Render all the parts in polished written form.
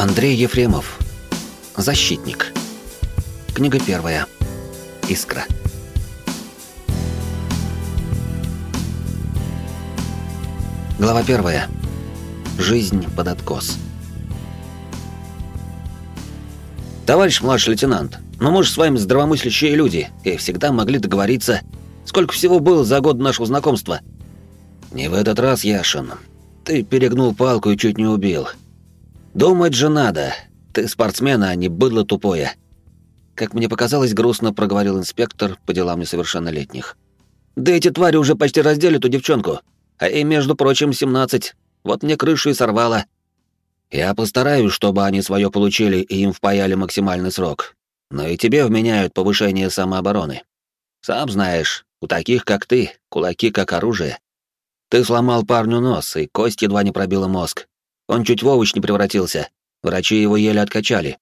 Андрей Ефремов. Защитник. Книга первая. Искра. Глава первая. Жизнь под откос. Товарищ младший лейтенант, но мы же с вами здравомыслящие люди и всегда могли договориться. Сколько всего было за год нашего знакомства? Не в этот раз, Яшин. Ты перегнул палку и чуть не убил. Думать же надо. Ты спортсмен, а не быдло тупое. Как мне показалось, грустно проговорил инспектор по делам несовершеннолетних. Да эти твари уже почти раздели ту девчонку. А ей, между прочим, 17. Вот мне крышу и сорвало. Я постараюсь, чтобы они свое получили и им впаяли максимальный срок. Но и тебе вменяют повышение самообороны. Сам знаешь, у таких, как ты, кулаки как оружие. Ты сломал парню нос, и кость едва не пробила мозг. Он чуть в овощ не превратился. Врачи его еле откачали.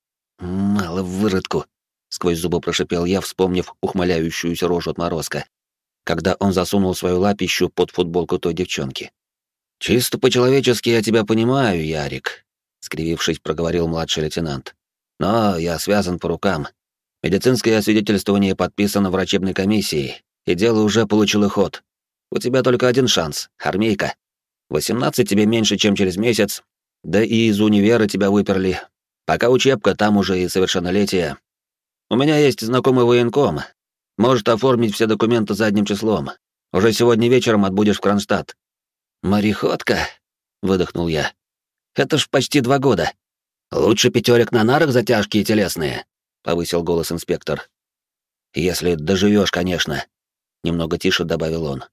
«Мало выродку», — сквозь зубы прошипел я, вспомнив ухмыляющуюся рожу отморозка, когда он засунул свою лапищу под футболку той девчонки. «Чисто по-человечески я тебя понимаю, Ярик», — скривившись, проговорил младший лейтенант. «Но я связан по рукам. Медицинское освидетельствование подписано врачебной комиссией, и дело уже получило ход. У тебя только один шанс — армейка. 18 тебе меньше, чем через месяц, да и из универа тебя выперли. Пока учебка, там уже и совершеннолетие. У меня есть знакомый военком. Может оформить все документы задним числом. Уже сегодня вечером отбудешь в Кронштадт». «Мореходка?» — выдохнул я. «Это ж почти 2 года. Лучше 5 на нарах за тяжкие телесные», — повысил голос инспектор. «Если доживешь, конечно», — немного тише добавил он.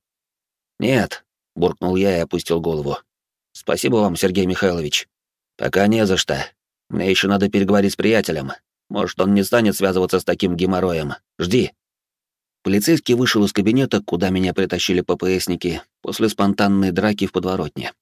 «Нет», — буркнул я и опустил голову. «Спасибо вам, Сергей Михайлович. Пока не за что. Мне еще надо переговорить с приятелем. Может, он не станет связываться с таким геморроем. Жди». Полицейский вышел из кабинета, куда меня притащили ППСники, после спонтанной драки в подворотне.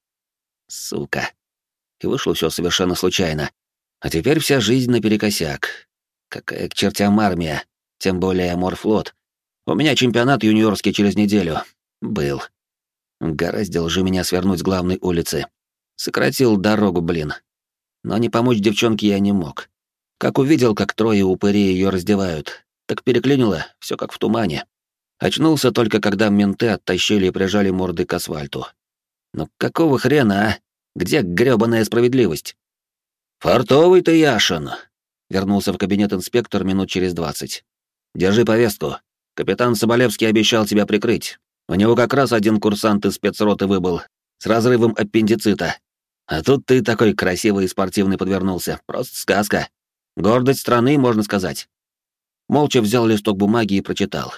Сука. И вышло все совершенно случайно. А теперь вся жизнь наперекосяк. Какая к чертям армия, тем более морфлот. У меня чемпионат юниорский через неделю. Был. Угораздило же меня свернуть с главной улицы. Сократил дорогу, блин. Но не помочь девчонке я не мог. Как увидел, как 3 упырей ее раздевают, так переклинило, все как в тумане. Очнулся только, когда менты оттащили и прижали мордой к асфальту. Ну какого хрена, а? Где грёбаная справедливость? «Фартовый ты, Яшин!» Вернулся в кабинет инспектор минут через 20. «Держи повестку. Капитан Соболевский обещал тебя прикрыть. У него как раз один курсант из спецроты выбыл, с разрывом аппендицита. А тут ты такой красивый и спортивный подвернулся. Просто сказка. Гордость страны, можно сказать». Молча взял листок бумаги и прочитал.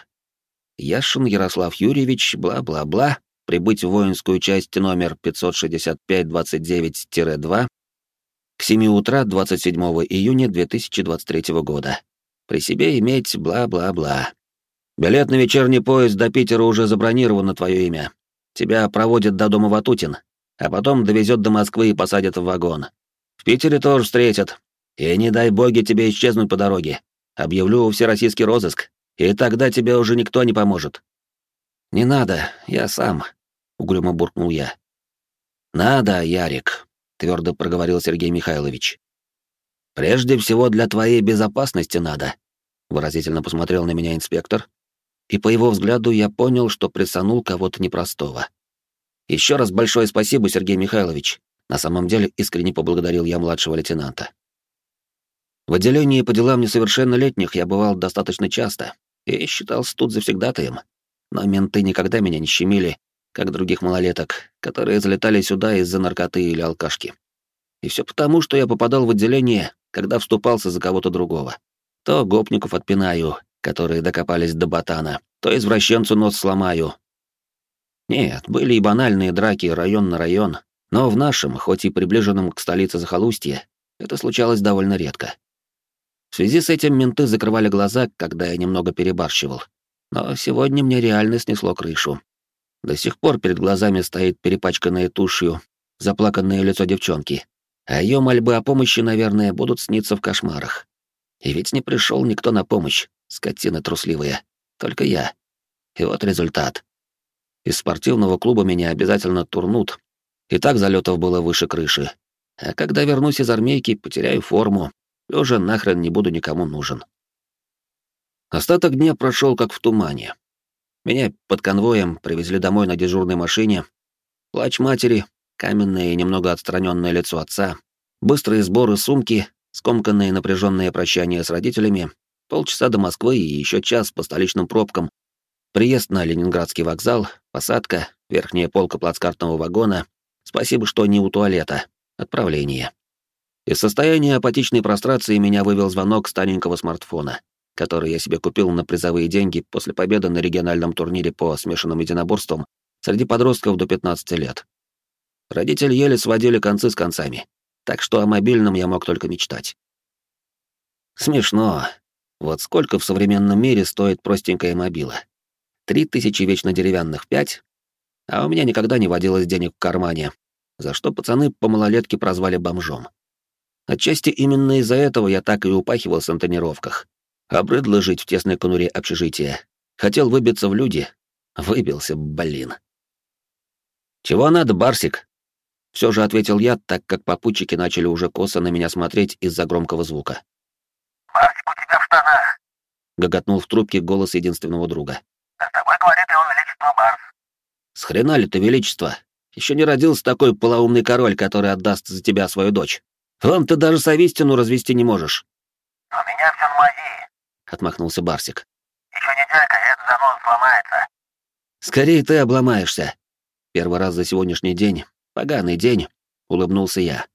Яшин Ярослав Юрьевич, бла-бла-бла, прибыть в воинскую часть номер 565-29-2 к 7 утра 27 июня 2023 года. При себе иметь бла-бла-бла. Билет на вечерний поезд до Питера уже забронирован на твое имя. Тебя проводят до дома Ватутин, а потом довезет до Москвы и посадят в вагон. В Питере тоже встретят. И не дай боги тебе исчезнуть по дороге. Объявлю всероссийский розыск, и тогда тебе уже никто не поможет». «Не надо, я сам», — угрюмо буркнул я. «Надо, Ярик», — твердо проговорил Сергей Михайлович. «Прежде всего для твоей безопасности надо», — выразительно посмотрел на меня инспектор, и по его взгляду я понял, что присанул кого-то непростого. «Еще раз большое спасибо, Сергей Михайлович», — на самом деле искренне поблагодарил я младшего лейтенанта. В отделении по делам несовершеннолетних я бывал достаточно часто и считался тут завсегдатаем, но менты никогда меня не щемили, как других малолеток, которые залетали сюда из-за наркоты или алкашки. И все потому, что я попадал в отделение, когда вступался за кого-то другого. То гопников отпинаю, которые докопались до ботана, то извращенцу нос сломаю. Нет, были и банальные драки район на район, но в нашем, хоть и приближенном к столице захолустье, это случалось довольно редко. В связи с этим менты закрывали глаза, когда я немного перебарщивал. Но сегодня мне реально снесло крышу. До сих пор перед глазами стоит перепачканное тушью заплаканное лицо девчонки, а ее мольбы о помощи, наверное, будут сниться в кошмарах. И ведь не пришел никто на помощь, скотина трусливая. Только я. И вот результат. Из спортивного клуба меня обязательно турнут. И так залетов было выше крыши. А когда вернусь из армейки, потеряю форму, и уже нахрен не буду никому нужен. Остаток дня прошел как в тумане. Меня под конвоем привезли домой на дежурной машине. Плач матери, каменное и немного отстраненное лицо отца, быстрые сборы сумки, скомканные напряженные прощания с родителями, полчаса до Москвы и еще час по столичным пробкам, приезд на Ленинградский вокзал, посадка, верхняя полка плацкартного вагона, спасибо, что не у туалета, отправление. Из состояния апатичной прострации меня вывел звонок с тоненького смартфона, который я себе купил на призовые деньги после победы на региональном турнире по смешанным единоборствам среди подростков до 15 лет. Родители еле сводили концы с концами, так что о мобильном я мог только мечтать. Смешно. Вот сколько в современном мире стоит простенькая мобила? 3000 вечно деревянных 5, а у меня никогда не водилось денег в кармане, за что пацаны по малолетке прозвали бомжом. Отчасти именно из-за этого я так и упахивался на тренировках. Обрыдло жить в тесной конуре общежития. Хотел выбиться в люди. Выбился, блин. «Чего надо, Барсик?» Все же ответил я, так как попутчики начали уже косо на меня смотреть из-за громкого звука. «Барсик у тебя в штанах!» — гоготнул в трубке голос единственного друга. «С тобой говорит его величество Барс». «С хрена ли ты, величество? Еще не родился такой полоумный король, который отдаст за тебя свою дочь. Вон ты даже совистину развести не можешь». «У меня все на мази», — отмахнулся Барсик. «еще неделька, и этот занос сломается». «Скорее ты обломаешься». Первый раз за сегодняшний день, поганый день, улыбнулся я.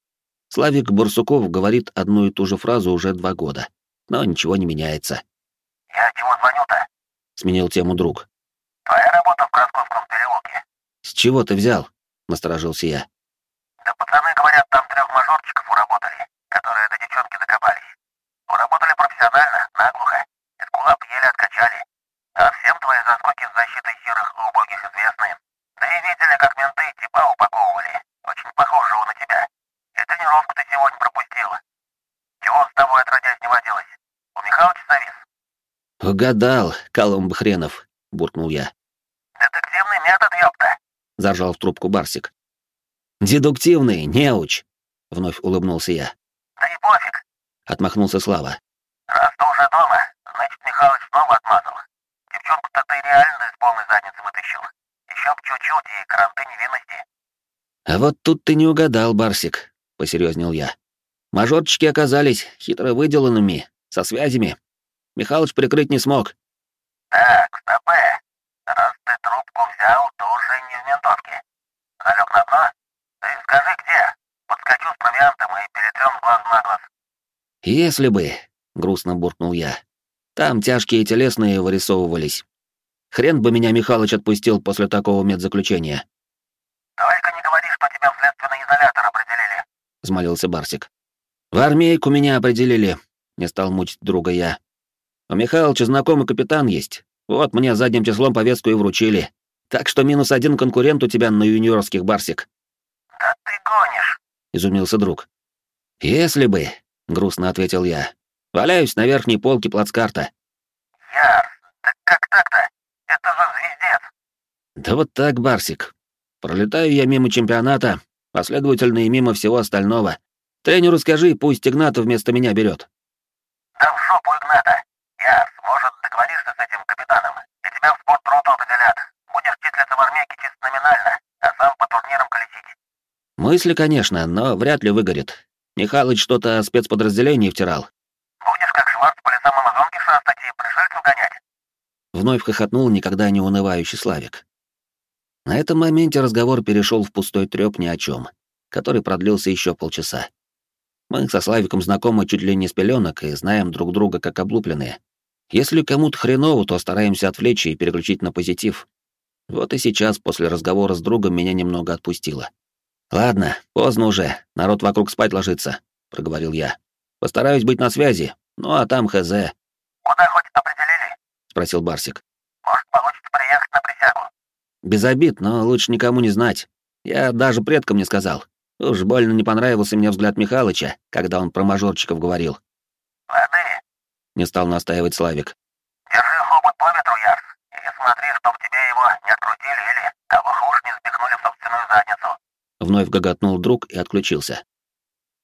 Славик Барсуков говорит одну и ту же фразу уже 2 года, но ничего не меняется. «Я чего звоню-то?» — сменил тему друг. «Твоя работа в Красковском переулке». «С чего ты взял?» — насторожился я. «Да пацаны говорят, там 3 мажорчиков уработали, которые до девчонки докопались. Уработали профессионально, наглухо. Из кулап еле откачали. А всем твои заскоки с защитой серых и убогих известны. Да и видели, как менты типа упаковывали. Очень похожего на тебя. И тренировку ты сегодня пропустил. Чего с тобой отродясь не водилось? У Михалыча завис?» «Угадал, Колумб хренов», — буркнул я. «Детективный метод, ёпта!» — заржал в трубку Барсик. «Дедуктивный, неуч», — вновь улыбнулся я. «Да и пофиг. — отмахнулся Слава. Раз ты уже дома, значит, Михалыч снова отмазал. Девчонку-то ты реально из полной задницы вытащил. Еще б чуть-чуть и каранты невинности». «А вот тут ты не угадал, Барсик», — посерьезнел я. «Мажорчики оказались хитро выделанными, со связями. Михалыч прикрыть не смог». «Так, стопэ. Раз ты трубку взял, то уже не в ментовке. Залег на дно? Ты скажи, где? Подскочу с провиантом и перетрем с глаз на глаз». «Если бы», — грустно буркнул я. «Там тяжкие телесные вырисовывались. Хрен бы меня Михалыч отпустил после такого медзаключения», «Только не говори, что тебя в следственный изолятор определили». — взмолился Барсик. «В армейку меня определили», — не стал мучить друга я. «У Михалыча знакомый капитан есть. Вот мне задним числом повестку и вручили. Так что -1 конкурент у тебя на юниорских, Барсик», «Да ты гонишь». — изумился друг. «Если бы», — грустно ответил я. «Валяюсь на верхней полке плацкарта». «Яр, да как так-то? Это же звездец». «Да вот так, Барсик. Пролетаю я мимо чемпионата, последовательно и мимо всего остального. Тренеру скажи, пусть Игната вместо меня берет». «Да в жопу Игната. Яр, может, договоришься с этим капитаном, и тебя в спортроту определят. Будешь числиться в армейке чисто номинально, а сам по турнирам колесить». Мысли, конечно, но вряд ли выгорит. Михалыч что-то о спецподразделении втирал. «Будешь как Шварц по лесам Амазонки шастать и пришельцев гонять». Вновь хохотнул никогда не унывающий Славик. На этом моменте разговор перешел в пустой трёп ни о чем, который продлился еще полчаса. Мы со Славиком знакомы чуть ли не с пеленок и знаем друг друга как облупленные. Если кому-то хреново, то стараемся отвлечь и переключить на позитив. Вот и сейчас, после разговора с другом, меня немного отпустило. «Ладно, поздно уже, народ вокруг спать ложится», — проговорил я. «Постараюсь быть на связи, ну а там хз», «Куда хоть определили?» — спросил Барсик. «Может, получится приехать на присягу». «Без обид, но лучше никому не знать. Я даже предкам не сказал. Уж больно не понравился мне взгляд Михалыча, когда он про мажорчиков говорил». «Лады, Не стал настаивать Славик. держи хобот по ветру, Ярс, и смотри, чтоб тебе его не открутили или, того хуже, не запихнули в собственную задницу». Вновь гоготнул друг и отключился.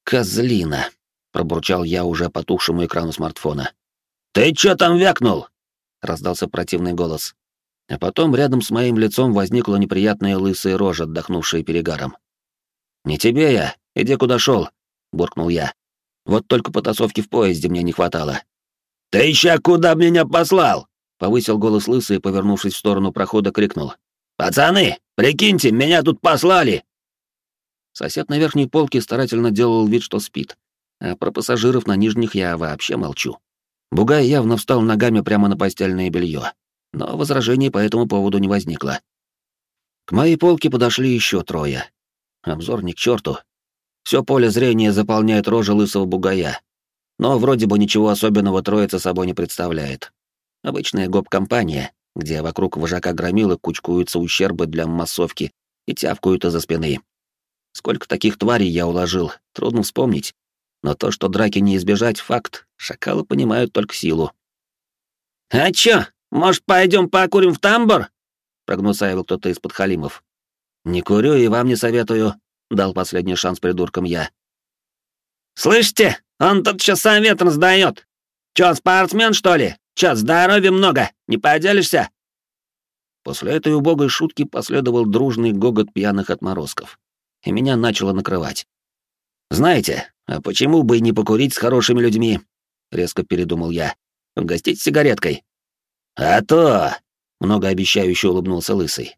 «Козлина!» — пробурчал я уже потухшему экрану смартфона. «Ты чё там вякнул?» — раздался противный голос. А потом рядом с моим лицом возникла неприятная лысая рожа, отдохнувшая перегаром. «Не тебе я, иди куда шел, буркнул я. «Вот только потасовки в поезде мне не хватало». «Ты еще куда меня послал?» — повысил голос лысый и, повернувшись в сторону прохода, крикнул. «Пацаны, прикиньте, меня тут послали!» Сосед на верхней полке старательно делал вид, что спит, а про пассажиров на нижних я вообще молчу. Бугай явно встал ногами прямо на постельное белье, но возражений по этому поводу не возникло. К моей полке подошли еще трое. Обзор ни к черту. Все поле зрения заполняет рожа лысого бугая, но вроде бы ничего особенного троица собой не представляет. Обычная гоп-компания, где вокруг вожака громилы кучкуются ущербы для массовки и тявкают из-за спины. Сколько таких тварей я уложил, трудно вспомнить. Но то, что драки не избежать, факт. Шакалы понимают только силу. «А чё, может, пойдем покурим в тамбур?» — прогнусавил кто-то из подхалимов. «Не курю и вам не советую», — дал последний шанс придуркам я. «Слышите, он тут чё совет раздаёт? Чё, спортсмен, что ли? Чё, здоровья много, не поделишься?» После этой убогой шутки последовал дружный гогот пьяных отморозков, и меня начало накрывать. «Знаете, а почему бы и не покурить с хорошими людьми?» — резко передумал я. «Угостить сигареткой?» «А то!» — многообещающе улыбнулся лысый.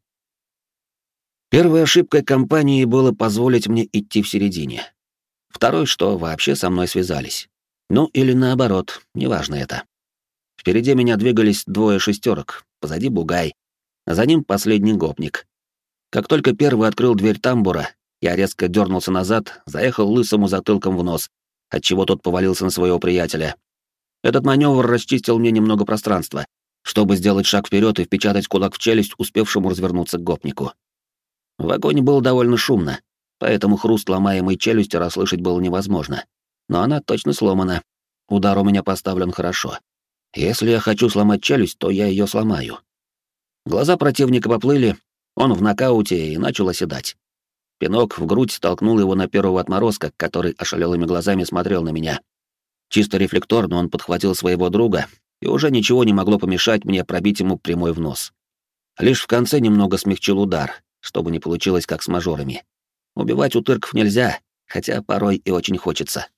Первой ошибкой компании было позволить мне идти в середине. Второй, что вообще со мной связались. Ну или наоборот, неважно это. Впереди меня двигались двое шестерок, позади бугай, а за ним последний гопник. Как только первый открыл дверь тамбура, я резко дернулся назад, заехал лысому затылком в нос, отчего тот повалился на своего приятеля. Этот маневр расчистил мне немного пространства, чтобы сделать шаг вперед и впечатать кулак в челюсть успевшему развернуться к гопнику. В вагоне было довольно шумно, поэтому хруст ломаемой челюсти расслышать было невозможно. Но она точно сломана. Удар у меня поставлен хорошо. Если я хочу сломать челюсть, то я ее сломаю. Глаза противника поплыли, он в нокауте и начал оседать. Пинок в грудь толкнул его на первого отморозка, который ошалелыми глазами смотрел на меня. Чисто рефлекторно он подхватил своего друга, и уже ничего не могло помешать мне пробить ему прямой в нос. Лишь в конце немного смягчил удар, чтобы не получилось как с мажорами. Убивать утырков нельзя, хотя порой и очень хочется.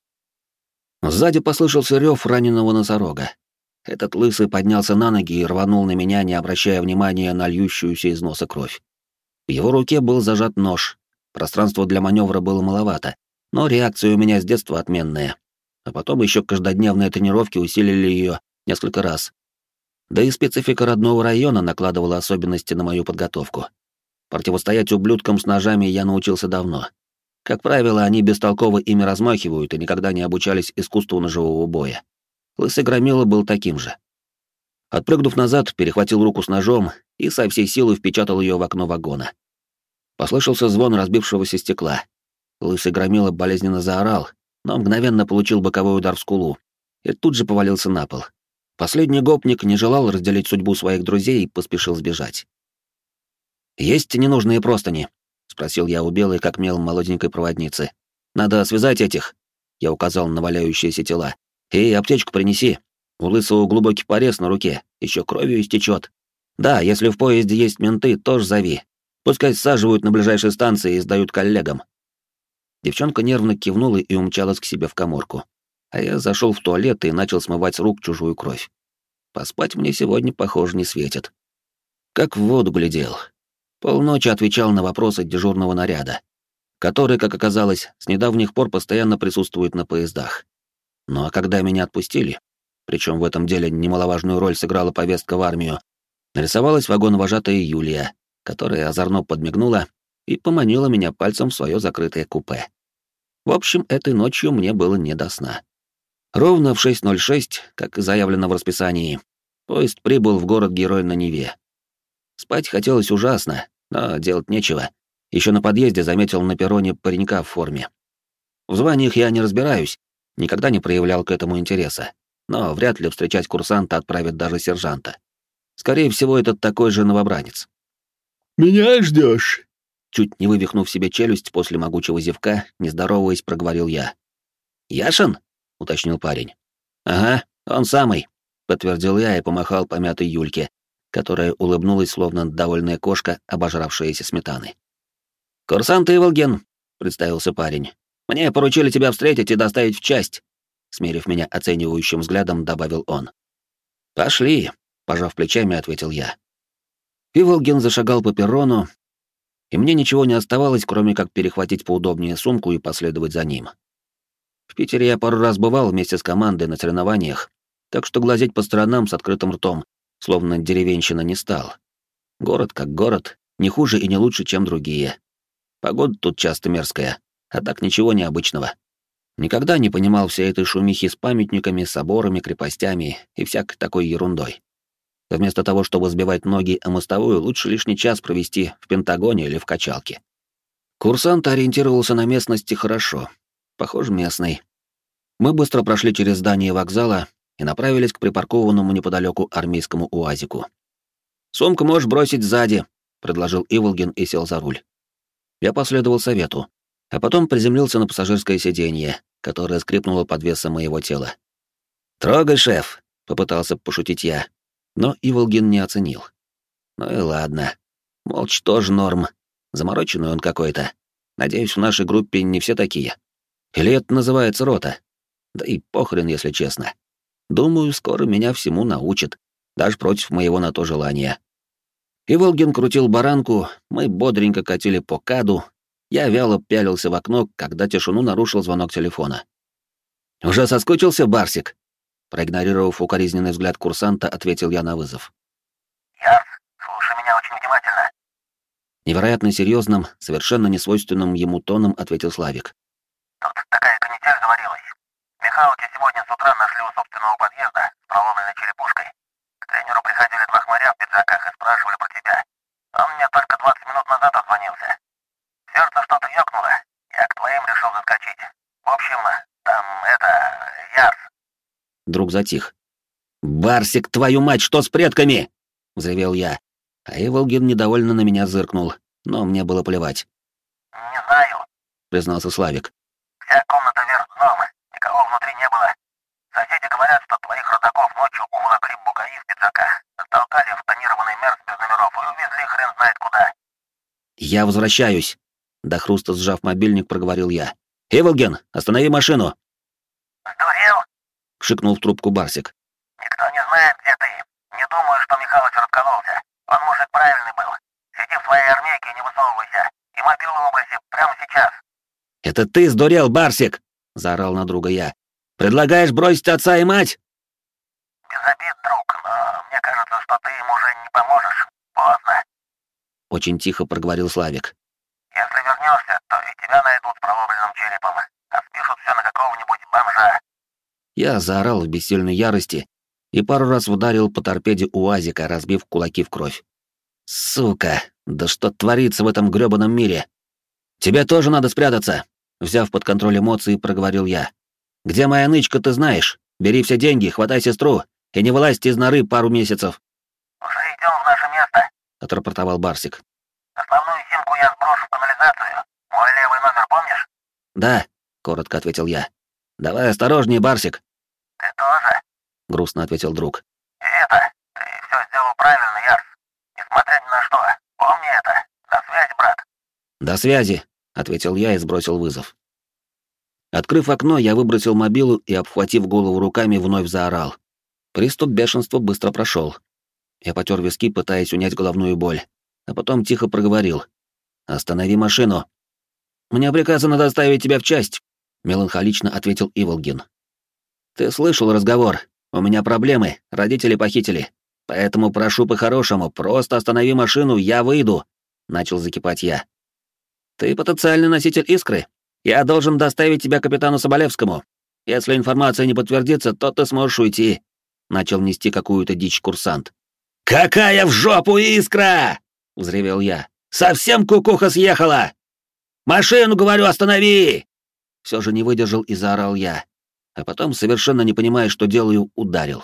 Сзади послышался рев раненого носорога. Этот лысый поднялся на ноги и рванул на меня, не обращая внимания на льющуюся из носа кровь. В его руке был зажат нож. Пространства для маневра было маловато, но реакция у меня с детства отменная. А потом еще каждодневные тренировки усилили ее несколько раз. Да и специфика родного района накладывала особенности на мою подготовку. Противостоять ублюдкам с ножами я научился давно. Как правило, они бестолково ими размахивают и никогда не обучались искусству ножевого боя. Лысый громила был таким же. Отпрыгнув назад, перехватил руку с ножом и со всей силы впечатал ее в окно вагона. Послышался звон разбившегося стекла. Лысый громила болезненно заорал, но мгновенно получил боковой удар в скулу и тут же повалился на пол. Последний гопник не желал разделить судьбу своих друзей и поспешил сбежать. «Есть ненужные простыни?» — спросил я у белой как мел молоденькой проводницы. «Надо связать этих», — я указал на валяющиеся тела. «И аптечку принеси. У лысого глубокий порез на руке, еще кровью истечет. Да, если в поезде есть менты, тоже зови. Пускай саживают на ближайшей станции и сдают коллегам». Девчонка нервно кивнула и умчалась к себе в каморку. А я зашел в туалет и начал смывать с рук чужую кровь. Поспать мне сегодня, похоже, не светит. Как в воду глядел. Полночи отвечал на вопросы дежурного наряда, который, как оказалось, с недавних пор постоянно присутствует на поездах. Ну а когда меня отпустили, причем в этом деле немаловажную роль сыграла повестка в армию, нарисовалась вагоновожатая Юлия, которая озорно подмигнула и поманила меня пальцем в свое закрытое купе. В общем, этой ночью мне было не до сна. Ровно в 6:06, как и заявлено в расписании, поезд прибыл в город-герой на Неве. Спать хотелось ужасно, но делать нечего. Еще на подъезде заметил на перроне паренька в форме. В званиях я не разбираюсь, никогда не проявлял к этому интереса, но вряд ли встречать курсанта отправят даже сержанта. Скорее всего, это такой же новобранец. «Меня ждешь?» Чуть не вывихнув себе челюсть после могучего зевка, не здороваясь, проговорил я. «Яшин?» — уточнил парень. «Ага, он самый», — подтвердил я и помахал помятой Юльке, которая улыбнулась, словно довольная кошка, обожравшаяся сметаны. «Курсант Иволгин», — представился парень. «Мне поручили тебя встретить и доставить в часть», — смерив меня оценивающим взглядом, добавил он. «Пошли», — пожав плечами, ответил я. Иволгин зашагал по перрону, и мне ничего не оставалось, кроме как перехватить поудобнее сумку и последовать за ним. В Питере я пару раз бывал вместе с командой на соревнованиях, так что глазеть по сторонам с открытым ртом, словно деревенщина, не стал. Город как город, не хуже и не лучше, чем другие. Погода тут часто мерзкая, а так ничего необычного. Никогда не понимал всей этой шумихи с памятниками, соборами, крепостями и всякой такой ерундой. Вместо того, чтобы сбивать ноги о мостовую, лучше лишний час провести в Пентагоне или в качалке. Курсант ориентировался на местности хорошо. Похоже, местный. Мы быстро прошли через здание вокзала и направились к припаркованному неподалеку армейскому УАЗику. «Сумку можешь бросить сзади», — предложил Иволгин и сел за руль. Я последовал совету, а потом приземлился на пассажирское сиденье, которое скрипнуло под весом моего тела. «Трогай, шеф», — попытался пошутить я, но Иволгин не оценил. Ну и ладно. Молча тоже норм. Замороченный он какой-то. Надеюсь, в нашей группе не все такие. Или это называется рота? Да и похрен, если честно. Думаю, скоро меня всему научат, даже против моего на то желания. Иволгин крутил баранку, мы бодренько катили по КАДу. Я вяло пялился в окно, когда тишину нарушил звонок телефона. «Уже соскучился, Барсик?» Проигнорировав укоризненный взгляд курсанта, ответил я на вызов. Ярс, слушай меня очень внимательно. Невероятно серьезным, совершенно несвойственным ему тоном ответил Славик. Тут такая канитель заварилась. Михалыча сегодня с утра нашли у собственного подъезда с проломленной черепушкой. К тренеру приходили два хмыря в пиджаках и спрашивали про тебя. Он мне только 20 минут назад отзвонился. Сердце что-то ёкнуло. Я к твоим решил заскочить. В общем, там Ярс. Друг затих. «Барсик, твою мать, что с предками?» — взревел я. А Иволгин недовольно на меня зыркнул, но мне было плевать. Не знаю, признался Славик. Вся комната вверх дном, никого внутри не было. Соседи говорят, что твоих родаков ночью уволокли бугаи в пиджаках, затолкали в тонированный мерз без номеров и увезли хрен знает куда. «Я возвращаюсь», — до хруста сжав мобильник, проговорил я. «Иволгин, останови машину!» «Сдурел?» — шикнул в трубку Барсик. «Никто не знает, где ты. Не думаю, что Михалыч раскололся. Он мужик правильный был. Сиди в своей армейке и не высовывайся. И мобилу выброси прямо сейчас». «Это ты сдурел, Барсик!» — заорал на друга я. «Предлагаешь бросить отца и мать?» «Без обид, друг, но мне кажется, что ты им уже не поможешь. Поздно». Очень тихо проговорил Славик. «Если вернешься, то и тебя найдут с проломленным черепом, а спишут все на какого-нибудь бомжа». Я заорал в бессильной ярости и пару раз ударил по торпеде УАЗика, разбив кулаки в кровь. «Сука! Да что творится в этом грёбаном мире? Тебе тоже надо спрятаться!» Взяв под контроль эмоции, проговорил я. «Где моя нычка, ты знаешь? Бери все деньги, хватай сестру и не вылазьте из норы пару месяцев». «Уже идем в наше место», — отрапортовал Барсик. «Основную симку я сброшу в канализацию. Мой левый номер помнишь?» «Да», — коротко ответил я. «Давай осторожнее, Барсик». «Ты тоже?» — грустно ответил друг. «И ты все сделал правильно, Ярс. Несмотря ни на что. Помни это. До связи, брат». «До связи», — ответил я и сбросил вызов. Открыв окно, я выбросил мобилу и, обхватив голову руками, вновь заорал. Приступ бешенства быстро прошел. Я потер виски, пытаясь унять головную боль, а потом тихо проговорил. «Останови машину». «Мне приказано доставить тебя в часть», — меланхолично ответил Иволгин. «Ты слышал разговор? У меня проблемы, родители похитили. Поэтому прошу по-хорошему, просто останови машину, я выйду», — начал закипать я. «Ты потенциальный носитель искры. Я должен доставить тебя капитану Соболевскому. Если информация не подтвердится, то ты сможешь уйти», — начал нести какую-то дичь курсант. «Какая в жопу искра!» — взревел я. «Совсем кукуха съехала! Машину, говорю, останови!» Все же не выдержал и заорал я, а потом, совершенно не понимая, что делаю, ударил.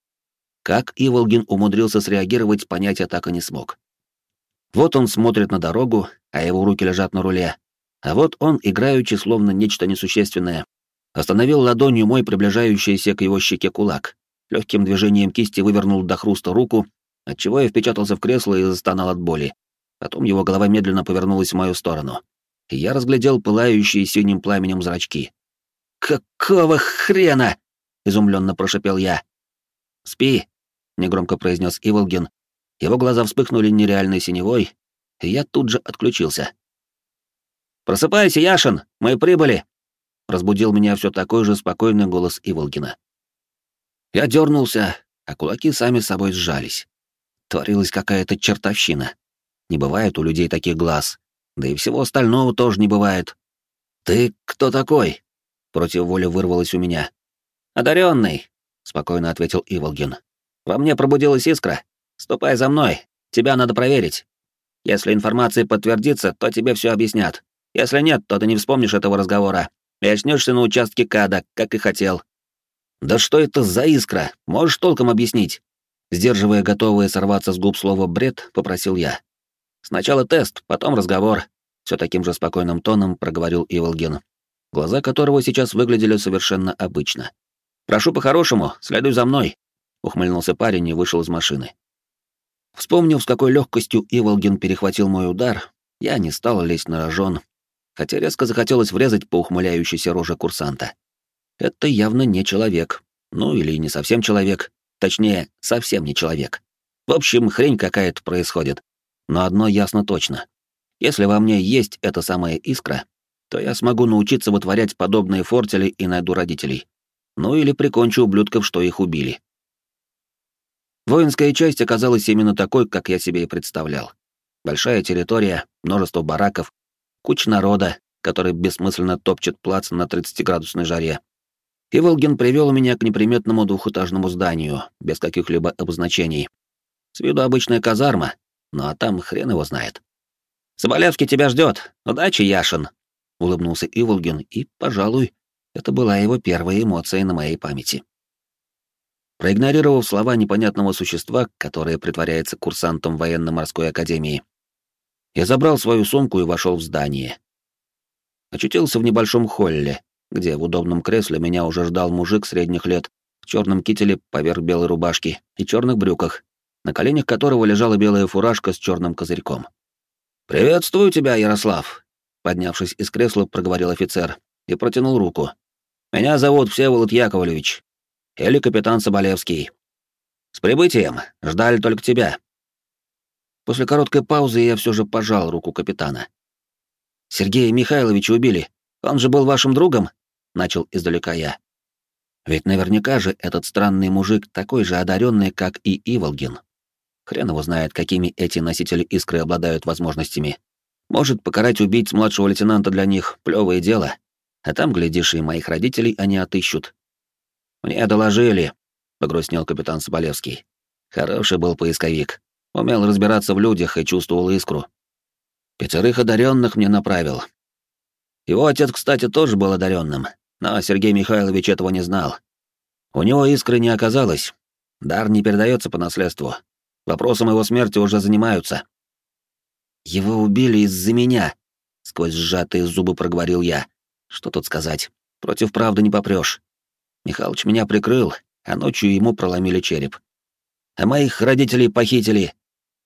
Как Иволгин умудрился среагировать, понять я так и не смог. Вот он смотрит на дорогу, а его руки лежат на руле, а вот он, играючи, словно нечто несущественное, Остановил ладонью мой приближающийся к его щеке кулак. Легким движением кисти вывернул до хруста руку, отчего я впечатался в кресло и застонал от боли. Потом его голова медленно повернулась в мою сторону. И я разглядел пылающие синим пламенем зрачки. «Какого хрена?» — изумленно прошипел я. «Спи», — негромко произнес Иволгин. Его глаза вспыхнули нереальной синевой, и я тут же отключился. «Просыпайся, Яшин, мы прибыли!» — разбудил меня все такой же спокойный голос Иволгина. Я дернулся, а кулаки сами собой сжались. Творилась какая-то чертовщина. Не бывает у людей таких глаз, да и всего остального тоже не бывает. «Ты кто такой?» — против воли вырвалось у меня. «Одаренный», — спокойно ответил Иволгин. «Во мне пробудилась искра. Ступай за мной, тебя надо проверить. Если информация подтвердится, то тебе все объяснят. Если нет, то ты не вспомнишь этого разговора и очнешься на участке КАДа, как и хотел». «Да что это за искра? Можешь толком объяснить?» Сдерживая готовое сорваться с губ слово «бред», попросил я. «Сначала тест, потом разговор», — все таким же спокойным тоном проговорил Иволгин, глаза которого сейчас выглядели совершенно обычно. «Прошу по-хорошему, следуй за мной», — ухмыльнулся парень и вышел из машины. Вспомнив, с какой легкостью Иволгин перехватил мой удар, я не стал лезть на рожон, хотя резко захотелось врезать по ухмыляющейся роже курсанта. Это явно не человек, ну или не совсем человек, точнее, совсем не человек. В общем, хрень какая-то происходит. Но одно ясно точно. Если во мне есть эта самая искра, то я смогу научиться вытворять подобные фортели и найду родителей. Ну или прикончу ублюдков, что их убили. Воинская часть оказалась именно такой, как я себе и представлял. Большая территория, множество бараков, куча народа, который бессмысленно топчет плац на 30-градусной жаре. Иволгин привел меня к неприметному двухэтажному зданию, без каких-либо обозначений. С виду обычная казарма, ну а там хрен его знает. «Соболевский тебя ждет. Удачи, Яшин!» — улыбнулся Иволгин, и, пожалуй, это была его первая эмоция на моей памяти. Проигнорировав слова непонятного существа, которое притворяется курсантом военно-морской академии, я забрал свою сумку и вошел в здание. Очутился в небольшом холле, где в удобном кресле меня уже ждал мужик средних лет в черном кителе поверх белой рубашки и черных брюках, на коленях которого лежала белая фуражка с черным козырьком. «Приветствую тебя, Ярослав!» Поднявшись из кресла, проговорил офицер и протянул руку. «Меня зовут Всеволод Яковлевич, или капитан Соболевский. С прибытием, ждали только тебя». После короткой паузы я все же пожал руку капитана. «Сергея Михайловича убили. Он же был вашим другом?» — начал издалека я. Ведь наверняка же этот странный мужик такой же одаренный, как и Иволгин. Хрен его знает, какими эти носители искры обладают возможностями. Может, покарать убийц младшего лейтенанта для них — плевое дело, а там, глядишь, и моих родителей они отыщут. «Мне доложили», — погрустнел капитан Соболевский. «Хороший был поисковик, умел разбираться в людях и чувствовал искру. 5 одаренных мне направил. Его отец, кстати, тоже был одаренным, но Сергей Михайлович этого не знал. У него искры не оказалось, дар не передается по наследству. Вопросом его смерти уже занимаются». «Его убили из-за меня», — сквозь сжатые зубы проговорил я. «Что тут сказать? Против правды не попрёшь. Михалыч меня прикрыл, а ночью ему проломили череп. А моих родителей похитили.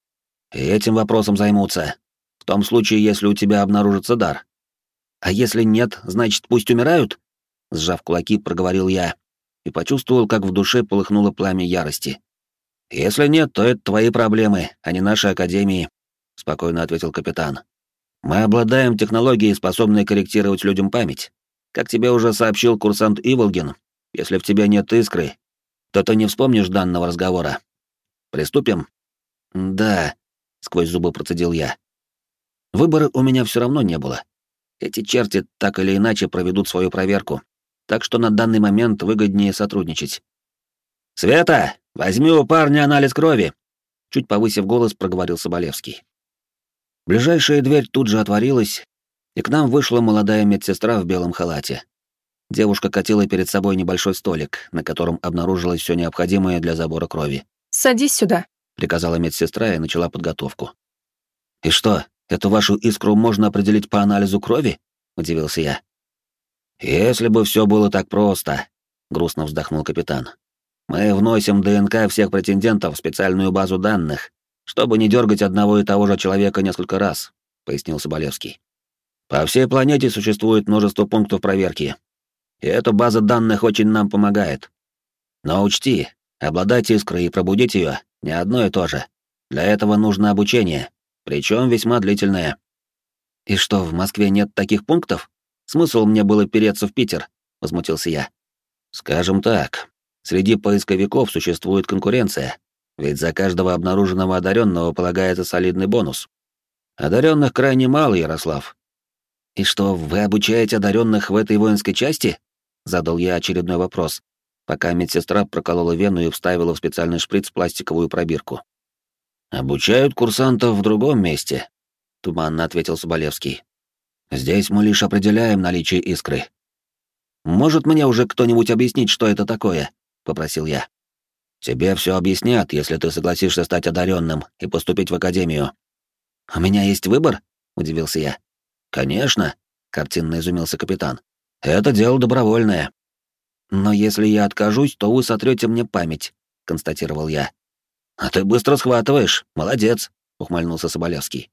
И этим вопросом займутся. В том случае, если у тебя обнаружится дар. А если нет, значит, пусть умирают?» Сжав кулаки, проговорил я и почувствовал, как в душе полыхнуло пламя ярости. «Если нет, то это твои проблемы, а не нашей академии», — спокойно ответил капитан. «Мы обладаем технологией, способной корректировать людям память. Как тебе уже сообщил курсант Иволгин, если в тебе нет искры, то ты не вспомнишь данного разговора. Приступим?» «Да», — сквозь зубы процедил я. Выбора у меня все равно не было. Эти черти так или иначе проведут свою проверку, так что на данный момент выгоднее сотрудничать. «Света, возьми у парня анализ крови!» Чуть повысив голос, проговорил Соболевский. Ближайшая дверь тут же отворилась, и к нам вышла молодая медсестра в белом халате. Девушка катила перед собой небольшой столик, на котором обнаружилось все необходимое для забора крови. «Садись сюда», — приказала медсестра и начала подготовку. «И что, эту вашу искру можно определить по анализу крови?» — удивился я. «Если бы все было так просто», — грустно вздохнул капитан. «Мы вносим ДНК всех претендентов в специальную базу данных, чтобы не дергать одного и того же человека несколько раз», — пояснил Соболевский. «По всей планете существует множество пунктов проверки, и эта база данных очень нам помогает. Но учти, обладать искрой и пробудить ее — не одно и то же. Для этого нужно обучение, причем весьма длительное». «И что, в Москве нет таких пунктов? Смысл мне было переться в Питер?» — возмутился я. «Скажем так, среди поисковиков существует конкуренция, ведь за каждого обнаруженного одаренного полагается солидный бонус. Одаренных крайне мало, Ярослав». «И что, вы обучаете одаренных в этой воинской части?» — задал я очередной вопрос, пока медсестра проколола вену и вставила в специальный шприц пластиковую пробирку. «Обучают курсантов в другом месте», — туманно ответил Соболевский. «Здесь мы лишь определяем наличие искры». «Может мне уже кто-нибудь объяснить, что это такое?» — попросил я. «Тебе все объяснят, если ты согласишься стать одаренным и поступить в академию». «У меня есть выбор?» — удивился я. «Конечно», — картинно изумился капитан. «Это дело добровольное». «Но если я откажусь, то вы сотрете мне память», — констатировал я. «А ты быстро схватываешь, молодец», — ухмыльнулся Соболевский.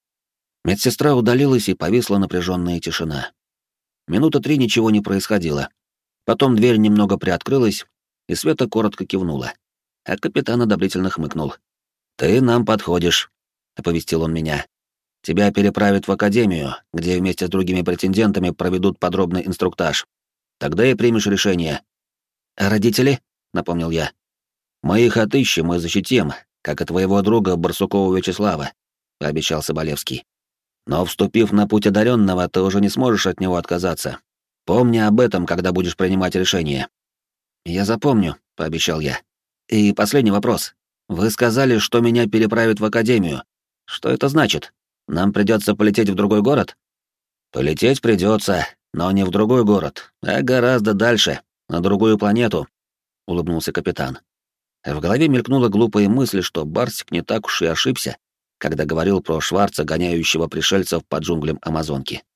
Медсестра удалилась, и повисла напряженная тишина. Минуты 3 ничего не происходило. Потом дверь немного приоткрылась, и Света коротко кивнула. А капитан одобрительно хмыкнул. «Ты нам подходишь», — оповестил он меня. «Тебя переправят в академию, где вместе с другими претендентами проведут подробный инструктаж. Тогда и примешь решение». «А родители?» — напомнил я. «Мы их отыщем и защитим, как и твоего друга Барсукова Вячеслава», — пообещал Соболевский. «Но, вступив на путь одаренного, ты уже не сможешь от него отказаться. Помни об этом, когда будешь принимать решение». «Я запомню», — пообещал я. «И последний вопрос. Вы сказали, что меня переправят в академию. Что это значит? Нам придется полететь в другой город?» «Полететь придется, но не в другой город, а гораздо дальше, на другую планету», — улыбнулся капитан. В голове мелькнула глупая мысль, что Барсик не так уж и ошибся, когда говорил про Шварца, гоняющего пришельцев по джунглям Амазонки.